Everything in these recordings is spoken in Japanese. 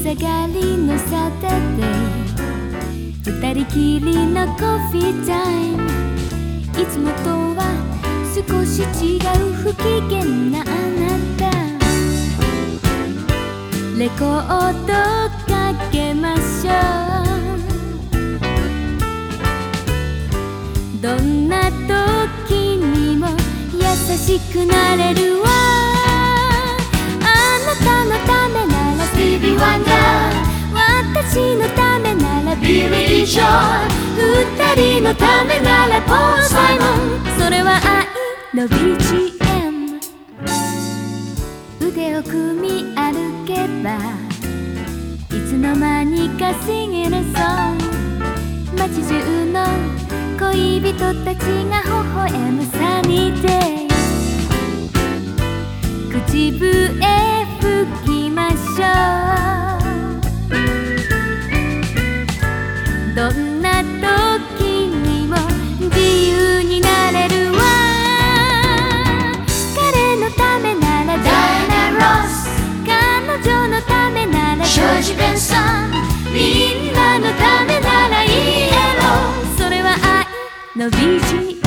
下がりのサタデー、二人きりのコーヒータイム。いつもとは少し違う不機嫌なあなた。レコードかけましょう。どんな時にも優しくなれるわ。あなたのためならスティービー・ワンダー、私のためならビリー・ジョー、二人のためならポール・サイモン。それは愛の BGM。 腕を組み歩けばいつの間にか Singing a song。 街中の恋人たちが微笑むサニーデイ。口笛吹きましょう。どんな時にも自由になれるわ。彼のためならダイアナ・ロス、彼女のためならジョージ・ベンソン、みんなのためならイエロー。それは愛の BGM。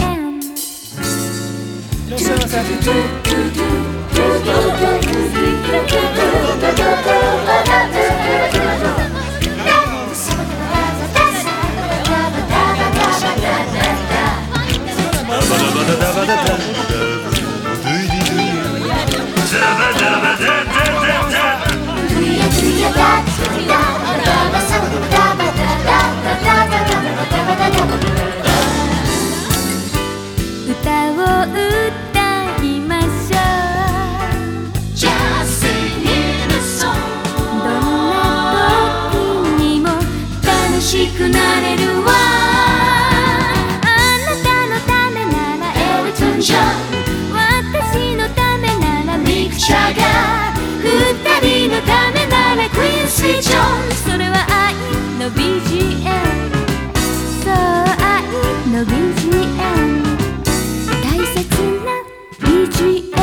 歌を歌いましょう。 Just singing a song。 どんな時にも楽しくなれるわ。あなたのためならエルトン・ジョン、私のためならミック・ジャガー、二人のためならクインシー・ジョーン。それは愛の BGM。 そう、愛の BGM。大切な BGM。